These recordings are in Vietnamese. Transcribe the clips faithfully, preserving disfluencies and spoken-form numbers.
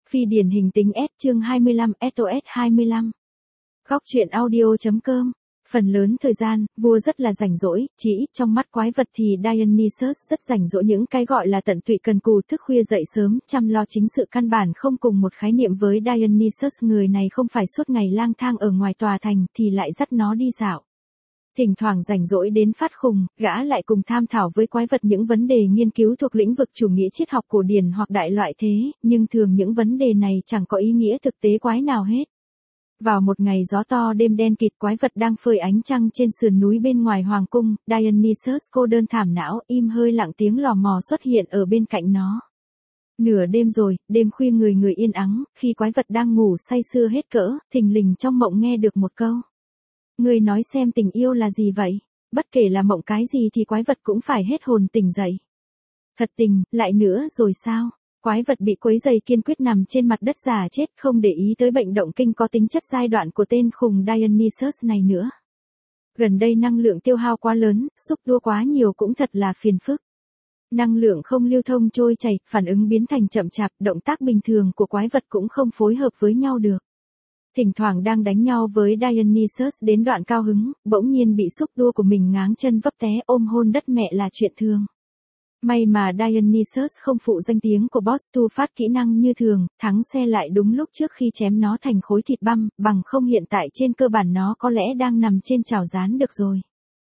Phi điển hình tính S chương hai mươi lăm S O S hai mươi lăm. Góc truyện audio.com. Phần lớn thời gian, vua rất là rảnh rỗi, chỉ ít trong mắt quái vật thì Dionysus rất rảnh rỗi, những cái gọi là tận tụy cần cù, thức khuya dậy sớm, chăm lo chính sự căn bản không cùng một khái niệm với Dionysus. Người này không phải suốt ngày lang thang ở ngoài tòa thành thì lại dắt nó đi dạo. Thỉnh thoảng rảnh rỗi đến phát khùng, gã lại cùng tham thảo với quái vật những vấn đề nghiên cứu thuộc lĩnh vực chủ nghĩa triết học cổ điển hoặc đại loại thế, nhưng thường những vấn đề này chẳng có ý nghĩa thực tế quái nào hết. Vào một ngày gió to đêm đen kịt, quái vật đang phơi ánh trăng trên sườn núi bên ngoài hoàng cung, Dionysus cô đơn thảm não, im hơi lặng tiếng lò mò xuất hiện ở bên cạnh nó. Nửa đêm rồi, đêm khuya người người yên ắng, khi quái vật đang ngủ say sưa hết cỡ, thình lình trong mộng nghe được một câu. Người nói xem tình yêu là gì vậy? Bất kể là mộng cái gì thì quái vật cũng phải hết hồn tỉnh dậy. Thật tình, lại nữa rồi sao? Quái vật bị quấy dày kiên quyết nằm trên mặt đất già chết, không để ý tới bệnh động kinh có tính chất giai đoạn của tên khùng Dionysus này nữa. Gần đây năng lượng tiêu hao quá lớn, xúc đua quá nhiều cũng thật là phiền phức. Năng lượng không lưu thông trôi chảy, phản ứng biến thành chậm chạp, động tác bình thường của quái vật cũng không phối hợp với nhau được. Thỉnh thoảng đang đánh nhau với Dionysus đến đoạn cao hứng, bỗng nhiên bị xúc đua của mình ngáng chân vấp té, ôm hôn đất mẹ là chuyện thường. May mà Dionysus không phụ danh tiếng của boss tu phát kỹ năng như thường, thắng xe lại đúng lúc trước khi chém nó thành khối thịt băm, bằng không hiện tại trên cơ bản nó có lẽ đang nằm trên chảo rán được rồi.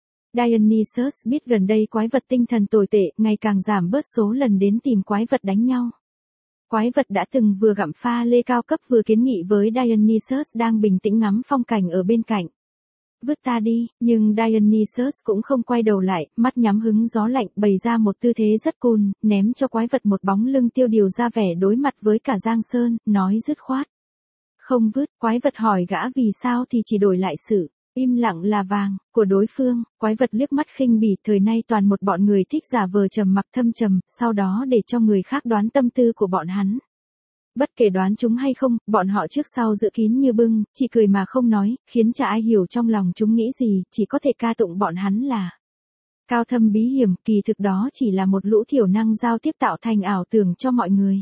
Dionysus biết gần đây quái vật tinh thần tồi tệ, ngày càng giảm bớt số lần đến tìm quái vật đánh nhau. Quái vật đã từng vừa gặm pha lê cao cấp vừa kiến nghị với Dionysus đang bình tĩnh ngắm phong cảnh ở bên cạnh. Vứt ta đi, nhưng Dionysus cũng không quay đầu lại, mắt nhắm hứng gió lạnh, bày ra một tư thế rất cool, ném cho quái vật một bóng lưng tiêu điều ra vẻ đối mặt với cả Giang Sơn, nói dứt khoát. Không vứt, quái vật hỏi gã vì sao thì chỉ đổi lại sự im lặng là vàng của đối phương. Quái vật liếc mắt khinh bỉ, thời nay toàn một bọn người thích giả vờ trầm mặc thâm trầm, sau đó để cho người khác đoán tâm tư của bọn hắn. Bất kể đoán chúng hay không, bọn họ trước sau giữ kín như bưng, chỉ cười mà không nói, khiến chả ai hiểu trong lòng chúng nghĩ gì, chỉ có thể ca tụng bọn hắn là cao thâm bí hiểm, kỳ thực đó chỉ là một lũ thiểu năng giao tiếp tạo thành ảo tưởng cho mọi người.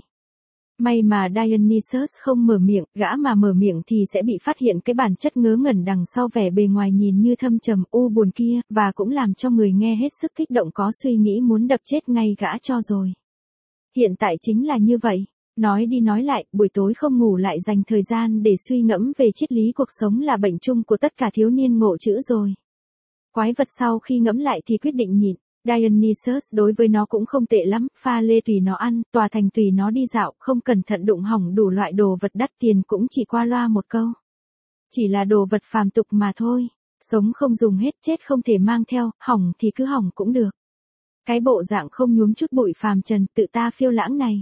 May mà Dionysus không mở miệng, gã mà mở miệng thì sẽ bị phát hiện cái bản chất ngớ ngẩn đằng sau vẻ bề ngoài nhìn như thâm trầm u buồn kia, và cũng làm cho người nghe hết sức kích động có suy nghĩ muốn đập chết ngay gã cho rồi. Hiện tại chính là như vậy. Nói đi nói lại, buổi tối không ngủ lại dành thời gian để suy ngẫm về triết lý cuộc sống là bệnh chung của tất cả thiếu niên ngộ chữ rồi. Quái vật sau khi ngẫm lại thì quyết định nhịn. Dionysus đối với nó cũng không tệ lắm, pha lê tùy nó ăn, tòa thành tùy nó đi dạo, không cẩn thận đụng hỏng đủ loại đồ vật đắt tiền cũng chỉ qua loa một câu. Chỉ là đồ vật phàm tục mà thôi, sống không dùng hết, chết không thể mang theo, hỏng thì cứ hỏng cũng được. Cái bộ dạng không nhuốm chút bụi phàm trần, tự ta phiêu lãng này.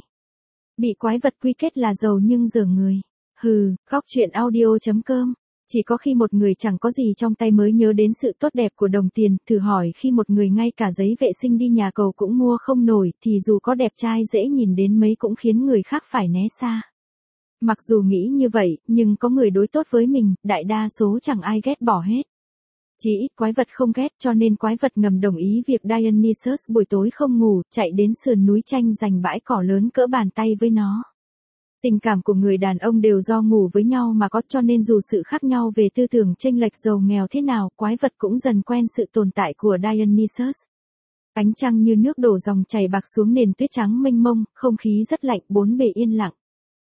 Bị quái vật quy kết là giàu nhưng dở người. Hừ, góc truyện audio.com. Chỉ có khi một người chẳng có gì trong tay mới nhớ đến sự tốt đẹp của đồng tiền, thử hỏi khi một người ngay cả giấy vệ sinh đi nhà cầu cũng mua không nổi thì dù có đẹp trai dễ nhìn đến mấy cũng khiến người khác phải né xa. Mặc dù nghĩ như vậy, nhưng có người đối tốt với mình, đại đa số chẳng ai ghét bỏ hết. Chỉ ít quái vật không ghét, cho nên quái vật ngầm đồng ý việc Dionysus buổi tối không ngủ, chạy đến sườn núi tranh giành bãi cỏ lớn cỡ bàn tay với nó. Tình cảm của người đàn ông đều do ngủ với nhau mà có, cho nên dù sự khác nhau về tư tưởng chênh lệch giàu nghèo thế nào, quái vật cũng dần quen sự tồn tại của Dionysus. Ánh trăng như nước đổ dòng chảy bạc xuống nền tuyết trắng mênh mông, không khí rất lạnh, bốn bề yên lặng.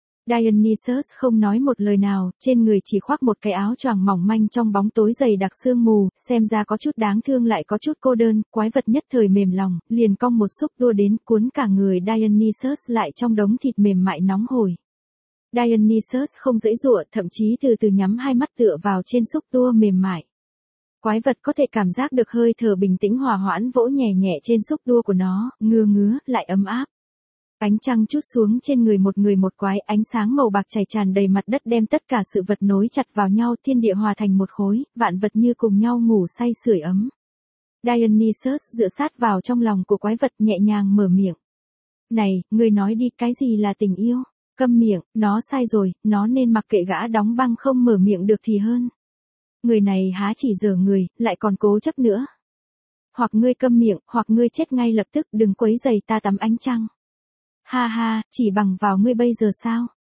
Dionysus không nói một lời nào, trên người chỉ khoác một cái áo choàng mỏng manh trong bóng tối dày đặc sương mù, xem ra có chút đáng thương lại có chút cô đơn, quái vật nhất thời mềm lòng, liền cong một xúc đua đến cuốn cả người Dionysus lại trong đống thịt mềm mại nóng hổi. Dionysus không giãy giụa, thậm chí từ từ nhắm hai mắt tựa vào trên xúc tua mềm mại. Quái vật có thể cảm giác được hơi thở bình tĩnh hòa hoãn vỗ nhẹ nhẹ trên xúc tua của nó, ngứa ngứa, lại ấm áp. Ánh trăng trút xuống trên người một người một quái, ánh sáng màu bạc chảy tràn đầy mặt đất đem tất cả sự vật nối chặt vào nhau, thiên địa hòa thành một khối, vạn vật như cùng nhau ngủ say sưởi ấm. Dionysus dựa sát vào trong lòng của quái vật nhẹ nhàng mở miệng. Này, ngươi nói đi, cái gì là tình yêu? Câm miệng, nó sai rồi, nó nên mặc kệ gã đóng băng không mở miệng được thì hơn. Người này há chỉ dở người, lại còn cố chấp nữa. Hoặc ngươi câm miệng, hoặc ngươi chết ngay lập tức, đừng quấy rầy ta tắm ánh trăng. Ha ha, chỉ bằng vào ngươi bây giờ sao?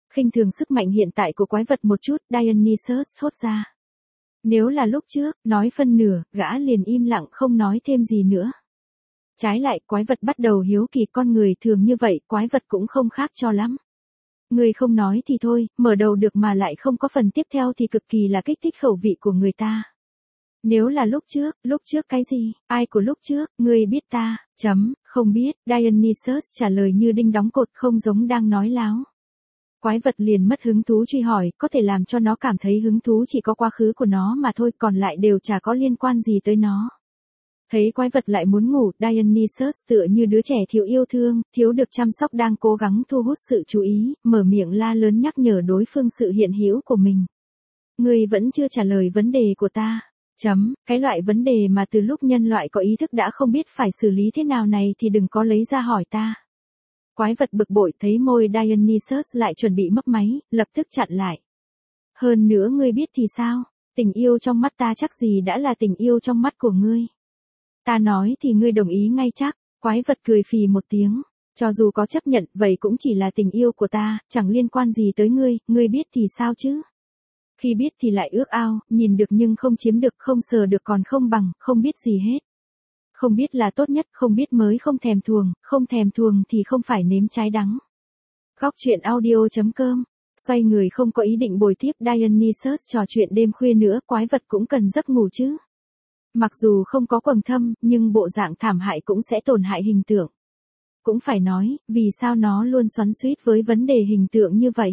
Khinh thường sức mạnh hiện tại của quái vật một chút, Dionysus thốt ra. Nếu là lúc trước, nói phân nửa, gã liền im lặng không nói thêm gì nữa. Trái lại, quái vật bắt đầu hiếu kỳ con người thường như vậy, quái vật cũng không khác cho lắm. Người không nói thì thôi, mở đầu được mà lại không có phần tiếp theo thì cực kỳ là kích thích khẩu vị của người ta. Nếu là lúc trước, lúc trước cái gì, ai của lúc trước, ngươi biết ta, chấm, không biết, Dionysus trả lời như đinh đóng cột không giống đang nói láo. Quái vật liền mất hứng thú truy hỏi, có thể làm cho nó cảm thấy hứng thú chỉ có quá khứ của nó mà thôi, còn lại đều chả có liên quan gì tới nó. Thấy quái vật lại muốn ngủ, Dionysus tựa như đứa trẻ thiếu yêu thương, thiếu được chăm sóc đang cố gắng thu hút sự chú ý, mở miệng la lớn nhắc nhở đối phương sự hiện hữu của mình. Ngươi vẫn chưa trả lời vấn đề của ta. Chấm, cái loại vấn đề mà từ lúc nhân loại có ý thức đã không biết phải xử lý thế nào này thì đừng có lấy ra hỏi ta. Quái vật bực bội thấy môi Dionysus lại chuẩn bị mấp máy, lập tức chặn lại. Hơn nữa ngươi biết thì sao, tình yêu trong mắt ta chắc gì đã là tình yêu trong mắt của ngươi. Ta nói thì ngươi đồng ý ngay chắc, quái vật cười phì một tiếng. Cho dù có chấp nhận, vậy cũng chỉ là tình yêu của ta, chẳng liên quan gì tới ngươi, ngươi biết thì sao chứ. Khi biết thì lại ước ao, nhìn được nhưng không chiếm được, không sờ được còn không bằng, không biết gì hết. Không biết là tốt nhất, không biết mới không thèm thuồng, không thèm thuồng thì không phải nếm trái đắng. Góc truyện audio chấm com. Xoay người không có ý định bồi tiếp Dionysus trò chuyện đêm khuya nữa, quái vật cũng cần giấc ngủ chứ. Mặc dù không có quầng thâm, nhưng bộ dạng thảm hại cũng sẽ tổn hại hình tượng. Cũng phải nói, vì sao nó luôn xoắn xuýt với vấn đề hình tượng như vậy.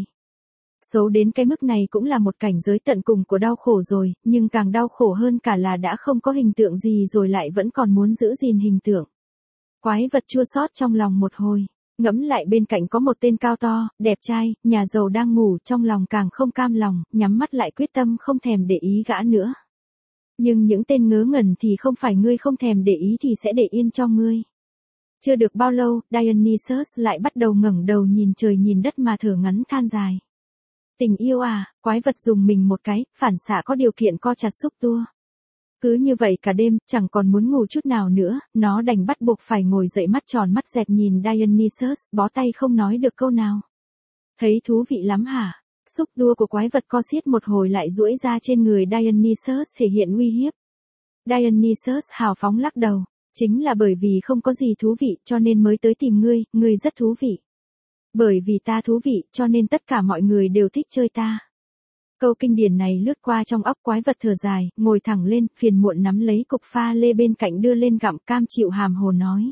Xấu đến cái mức này cũng là một cảnh giới tận cùng của đau khổ rồi, nhưng càng đau khổ hơn cả là đã không có hình tượng gì rồi lại vẫn còn muốn giữ gìn hình tượng. Quái vật chua xót trong lòng một hồi, ngẫm lại bên cạnh có một tên cao to, đẹp trai, nhà giàu đang ngủ, trong lòng càng không cam lòng, nhắm mắt lại quyết tâm không thèm để ý gã nữa. Nhưng những tên ngớ ngẩn thì không phải ngươi không thèm để ý thì sẽ để yên cho ngươi. Chưa được bao lâu, Dionysus lại bắt đầu ngẩng đầu nhìn trời nhìn đất mà thở ngắn than dài. Tình yêu à, quái vật dùng mình một cái, phản xạ có điều kiện co chặt xúc tua. Cứ như vậy cả đêm, chẳng còn muốn ngủ chút nào nữa, nó đành bắt buộc phải ngồi dậy mắt tròn mắt dẹt nhìn Dionysus, bó tay không nói được câu nào. Thấy thú vị lắm hả? Xúc tua của quái vật co xiết một hồi lại duỗi ra trên người Dionysus thể hiện uy hiếp. Dionysus hào phóng lắc đầu, chính là bởi vì không có gì thú vị cho nên mới tới tìm ngươi, ngươi rất thú vị. Bởi vì ta thú vị cho nên tất cả mọi người đều thích chơi ta. Câu kinh điển này lướt qua trong óc quái vật thở dài, ngồi thẳng lên, phiền muộn nắm lấy cục pha lê bên cạnh đưa lên gặm cam chịu hàm hồ nói.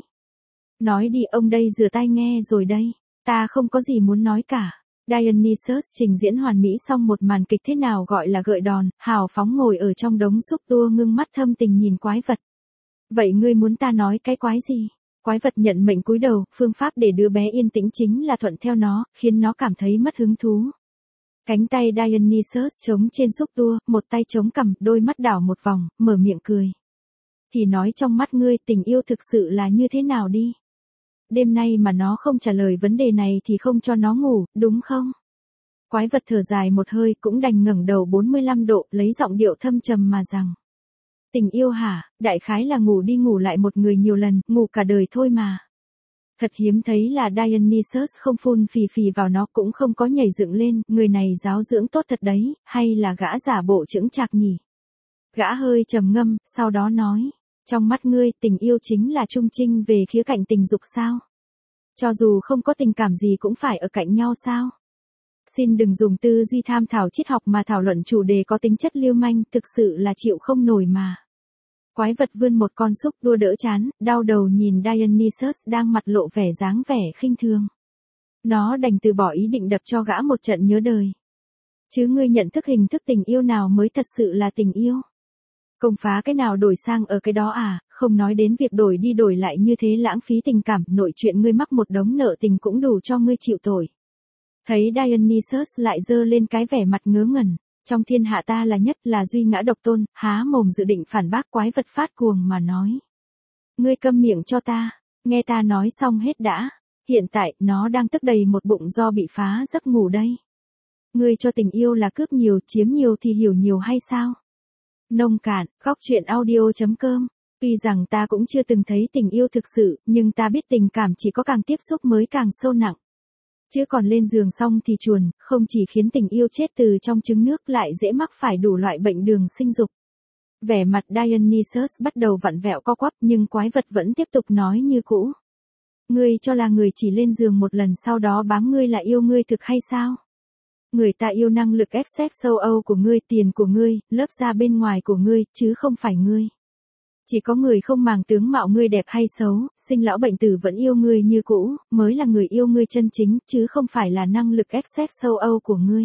Nói đi ông đây rửa tai nghe rồi đây, ta không có gì muốn nói cả. Dionysus trình diễn hoàn mỹ xong một màn kịch thế nào gọi là gợi đòn, hào phóng ngồi ở trong đống xúc tua ngưng mắt thâm tình nhìn quái vật. Vậy ngươi muốn ta nói cái quái gì? Quái vật nhận mệnh cúi đầu, phương pháp để đứa bé yên tĩnh chính là thuận theo nó, khiến nó cảm thấy mất hứng thú. Cánh tay Dionysus chống trên xúc tua, một tay chống cằm, đôi mắt đảo một vòng, mở miệng cười. Thì nói trong mắt ngươi tình yêu thực sự là như thế nào đi? Đêm nay mà nó không trả lời vấn đề này thì không cho nó ngủ, đúng không? Quái vật thở dài một hơi cũng đành ngẩng đầu bốn mươi lăm độ, lấy giọng điệu thâm trầm mà rằng. Tình yêu hả, đại khái là ngủ đi ngủ lại một người nhiều lần, ngủ cả đời thôi mà. Thật hiếm thấy là Dionysus không phun phì phì vào nó cũng không có nhảy dựng lên, người này giáo dưỡng tốt thật đấy, hay là gã giả bộ chững chạc nhỉ? Gã hơi trầm ngâm, sau đó nói, trong mắt ngươi tình yêu chính là trung trinh về khía cạnh tình dục sao? Cho dù không có tình cảm gì cũng phải ở cạnh nhau sao? Xin đừng dùng tư duy tham thảo triết học mà thảo luận chủ đề có tính chất lưu manh, thực sự là chịu không nổi mà. Quái vật vươn một con xúc tua đỡ chán, đau đầu nhìn Dionysus đang mặt lộ vẻ dáng vẻ khinh thường. Nó đành từ bỏ ý định đập cho gã một trận nhớ đời. Chứ ngươi nhận thức hình thức tình yêu nào mới thật sự là tình yêu? Công phá cái nào đổi sang ở cái đó à, không nói đến việc đổi đi đổi lại như thế lãng phí tình cảm, nội chuyện ngươi mắc một đống nợ tình cũng đủ cho ngươi chịu tội. Thấy Dionysus lại giơ lên cái vẻ mặt ngớ ngẩn. Trong thiên hạ ta là nhất là duy ngã độc tôn, há mồm dự định phản bác quái vật phát cuồng mà nói. Ngươi câm miệng cho ta, nghe ta nói xong hết đã, hiện tại nó đang tức đầy một bụng do bị phá giấc ngủ đây. Ngươi cho tình yêu là cướp nhiều, chiếm nhiều thì hiểu nhiều hay sao? Nông cạn, góc truyện audio chấm com. Tuy rằng ta cũng chưa từng thấy tình yêu thực sự, nhưng ta biết tình cảm chỉ có càng tiếp xúc mới càng sâu nặng. Chứ còn lên giường xong thì chuồn, không chỉ khiến tình yêu chết từ trong trứng nước lại dễ mắc phải đủ loại bệnh đường sinh dục. Vẻ mặt Dionysus bắt đầu vặn vẹo co quắp nhưng quái vật vẫn tiếp tục nói như cũ. Ngươi cho là người chỉ lên giường một lần sau đó bám ngươi là yêu ngươi thực hay sao? Người ta yêu năng lực ép sex châu Âu của ngươi, tiền của ngươi, lớp da bên ngoài của ngươi, chứ không phải ngươi. Chỉ có người không màng tướng mạo ngươi đẹp hay xấu, sinh lão bệnh tử vẫn yêu ngươi như cũ, mới là người yêu ngươi chân chính, chứ không phải là năng lực ép sex châu Âu của ngươi.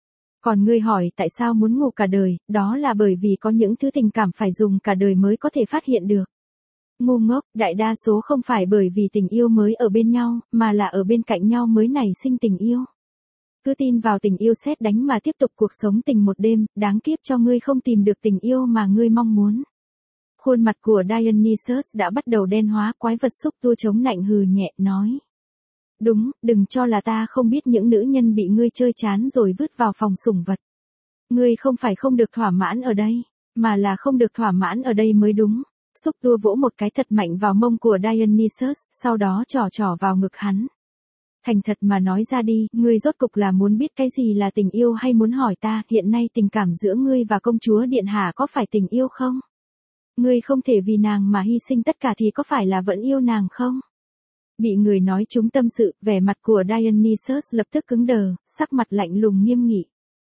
Còn ngươi hỏi tại sao muốn ngủ cả đời, đó là bởi vì có những thứ tình cảm phải dùng cả đời mới có thể phát hiện được. Ngu ngốc, đại đa số không phải bởi vì tình yêu mới ở bên nhau, mà là ở bên cạnh nhau mới nảy sinh tình yêu. Cứ tin vào tình yêu sét đánh mà tiếp tục cuộc sống tình một đêm, đáng kiếp cho ngươi không tìm được tình yêu mà ngươi mong muốn. Khuôn mặt của Dionysus đã bắt đầu đen hóa, quái vật xúc tua chống nạnh hừ nhẹ, nói. Đúng, đừng cho là ta không biết những nữ nhân bị ngươi chơi chán rồi vứt vào phòng sủng vật. Ngươi không phải không được thỏa mãn ở đây, mà là không được thỏa mãn ở đây mới đúng. Xúc tua vỗ một cái thật mạnh vào mông của Dionysus, sau đó trỏ trỏ vào ngực hắn. Thành thật mà nói ra đi, ngươi rốt cục là muốn biết cái gì là tình yêu hay muốn hỏi ta, hiện nay tình cảm giữa ngươi và công chúa Điện Hạ có phải tình yêu không? Ngươi không thể vì nàng mà hy sinh tất cả thì có phải là vẫn yêu nàng không? Bị người nói trúng tâm sự, vẻ mặt của Dionysus lập tức cứng đờ, sắc mặt lạnh lùng nghiêm nghị.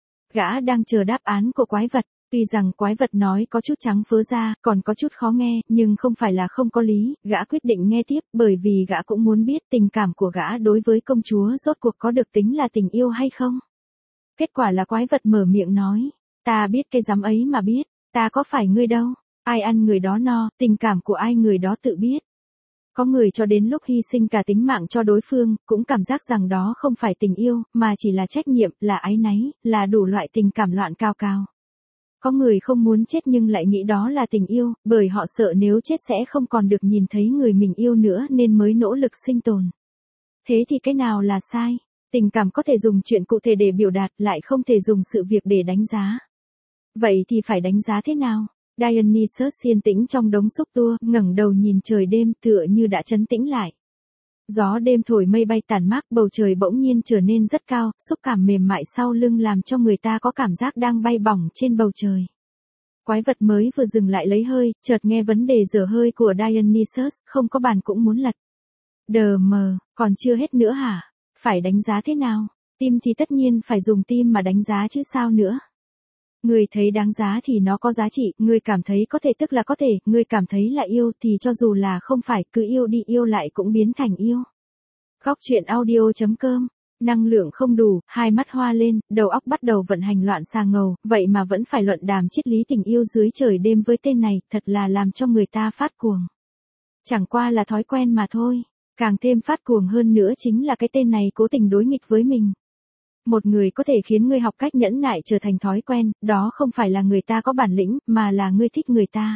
Gã đang chờ đáp án của quái vật. Tuy rằng quái vật nói có chút trắng phớ ra, còn có chút khó nghe, nhưng không phải là không có lý, gã quyết định nghe tiếp, bởi vì gã cũng muốn biết tình cảm của gã đối với công chúa rốt cuộc có được tính là tình yêu hay không. Kết quả là quái vật mở miệng nói, ta biết cái dám ấy mà biết, ta có phải ngươi đâu, ai ăn người đó no, tình cảm của ai người đó tự biết. Có người cho đến lúc hy sinh cả tính mạng cho đối phương, cũng cảm giác rằng đó không phải tình yêu, mà chỉ là trách nhiệm, là áy náy, là đủ loại tình cảm loạn cao cao. Có người không muốn chết nhưng lại nghĩ đó là tình yêu, bởi họ sợ nếu chết sẽ không còn được nhìn thấy người mình yêu nữa nên mới nỗ lực sinh tồn. Thế thì cái nào là sai? Tình cảm có thể dùng chuyện cụ thể để biểu đạt, lại không thể dùng sự việc để đánh giá. Vậy thì phải đánh giá thế nào? Dionysus yên tĩnh trong đống xúc tua, ngẩng đầu nhìn trời đêm tựa như đã trấn tĩnh lại. Gió đêm thổi mây bay tản mát, bầu trời bỗng nhiên trở nên rất cao, xúc cảm mềm mại sau lưng làm cho người ta có cảm giác đang bay bổng trên bầu trời. Quái vật mới vừa dừng lại lấy hơi, chợt nghe vấn đề dở hơi của Dionysus, không có bàn cũng muốn lật. Đờ mờ, còn chưa hết nữa hả? Phải đánh giá thế nào? Tim thì tất nhiên phải dùng tim mà đánh giá chứ sao nữa. Người thấy đáng giá thì nó có giá trị, người cảm thấy có thể tức là có thể, người cảm thấy là yêu thì cho dù là không phải, cứ yêu đi yêu lại cũng biến thành yêu. Góc truyện audio chấm com, năng lượng không đủ, hai mắt hoa lên, đầu óc bắt đầu vận hành loạn xà ngầu, vậy mà vẫn phải luận đàm triết lý tình yêu dưới trời đêm với tên này, thật là làm cho người ta phát cuồng. Chẳng qua là thói quen mà thôi, càng thêm phát cuồng hơn nữa chính là cái tên này cố tình đối nghịch với mình. Một người có thể khiến ngươi học cách nhẫn nại trở thành thói quen, đó không phải là người ta có bản lĩnh, mà là ngươi thích người ta.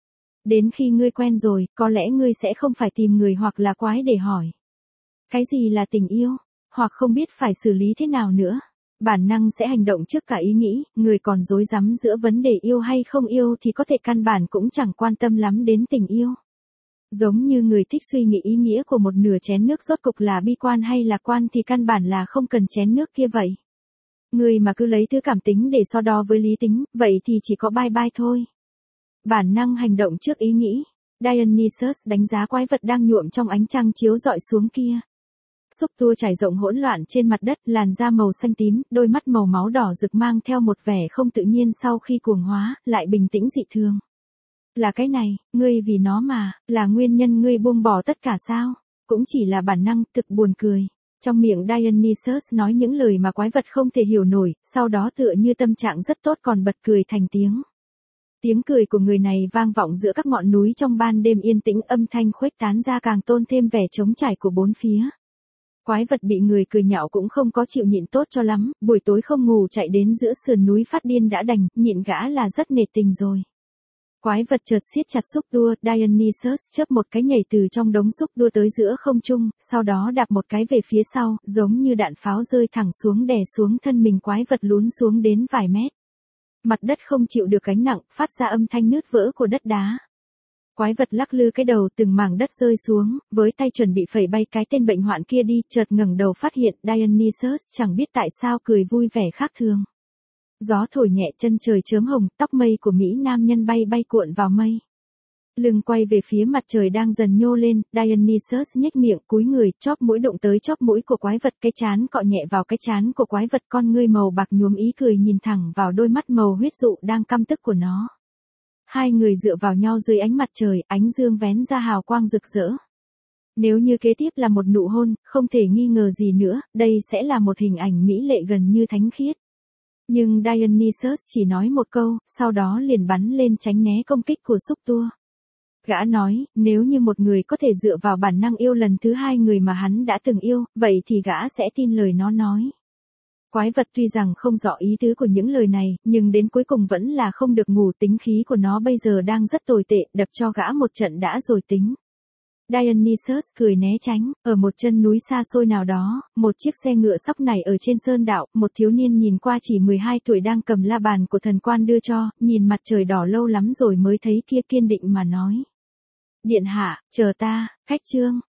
Đến khi ngươi quen rồi, có lẽ ngươi sẽ không phải tìm người hoặc là quái để hỏi. Cái gì là tình yêu? Hoặc không biết phải xử lý thế nào nữa. Bản năng sẽ hành động trước cả ý nghĩ, người còn rối rắm giữa vấn đề yêu hay không yêu thì có thể căn bản cũng chẳng quan tâm lắm đến tình yêu. Giống như người thích suy nghĩ ý nghĩa của một nửa chén nước rốt cục là bi quan hay lạc quan thì căn bản là không cần chén nước kia vậy. Người mà cứ lấy thứ cảm tính để so đo với lý tính, vậy thì chỉ có bye bye thôi. Bản năng hành động trước ý nghĩ. Dionysus đánh giá quái vật đang nhuộm trong ánh trăng chiếu rọi xuống kia. Xúc tua trải rộng hỗn loạn trên mặt đất, làn da màu xanh tím, đôi mắt màu máu đỏ rực mang theo một vẻ không tự nhiên sau khi cuồng hóa, lại bình tĩnh dị thường. Là cái này, ngươi vì nó mà, là nguyên nhân ngươi buông bỏ tất cả sao? Cũng chỉ là bản năng, thực buồn cười. Trong miệng Dionysus nói những lời mà quái vật không thể hiểu nổi, sau đó tựa như tâm trạng rất tốt còn bật cười thành tiếng. Tiếng cười của người này vang vọng giữa các ngọn núi trong ban đêm yên tĩnh, âm thanh khuếch tán ra càng tôn thêm vẻ trống trải của bốn phía. Quái vật bị người cười nhạo cũng không có chịu nhịn tốt cho lắm, buổi tối không ngủ chạy đến giữa sườn núi phát điên đã đành, nhịn gã là rất nể tình rồi. Quái vật chợt siết chặt xúc tua, Dionysus chớp một cái nhảy từ trong đống xúc tua tới giữa không trung, sau đó đạp một cái về phía sau, giống như đạn pháo rơi thẳng xuống đè xuống thân mình quái vật lún xuống đến vài mét. Mặt đất không chịu được gánh nặng, phát ra âm thanh nứt vỡ của đất đá. Quái vật lắc lư cái đầu, từng mảng đất rơi xuống, với tay chuẩn bị phẩy bay cái tên bệnh hoạn kia đi, chợt ngẩng đầu phát hiện Dionysus chẳng biết tại sao cười vui vẻ khác thường. Gió thổi nhẹ, chân trời chớm hồng, tóc mây của Mỹ nam nhân bay bay cuộn vào mây. Lưng quay về phía mặt trời đang dần nhô lên, Dionysus nhếch miệng, cúi người, chóp mũi đụng tới chóp mũi của quái vật, cái trán cọ nhẹ vào cái trán của quái vật, con ngươi màu bạc nhuốm ý cười nhìn thẳng vào đôi mắt màu huyết dụ đang căm tức của nó. Hai người dựa vào nhau dưới ánh mặt trời, ánh dương vén ra hào quang rực rỡ. Nếu như kế tiếp là một nụ hôn, không thể nghi ngờ gì nữa, đây sẽ là một hình ảnh mỹ lệ gần như thánh khiết. Nhưng Dionysus chỉ nói một câu, sau đó liền bắn lên tránh né công kích của xúc tua. Gã nói, nếu như một người có thể dựa vào bản năng yêu lần thứ hai người mà hắn đã từng yêu, vậy thì gã sẽ tin lời nó nói. Quái vật tuy rằng không rõ ý tứ của những lời này, nhưng đến cuối cùng vẫn là không được ngủ, tính khí của nó bây giờ đang rất tồi tệ, đập cho gã một trận đã rồi tính. Dionysus cười né tránh, ở một chân núi xa xôi nào đó, một chiếc xe ngựa sóc nảy ở trên sơn đạo, một thiếu niên nhìn qua chỉ mười hai tuổi đang cầm la bàn của thần quan đưa cho, nhìn mặt trời đỏ lâu lắm rồi mới thấy kia, kiên định mà nói. Điện hạ, chờ ta, khách trương.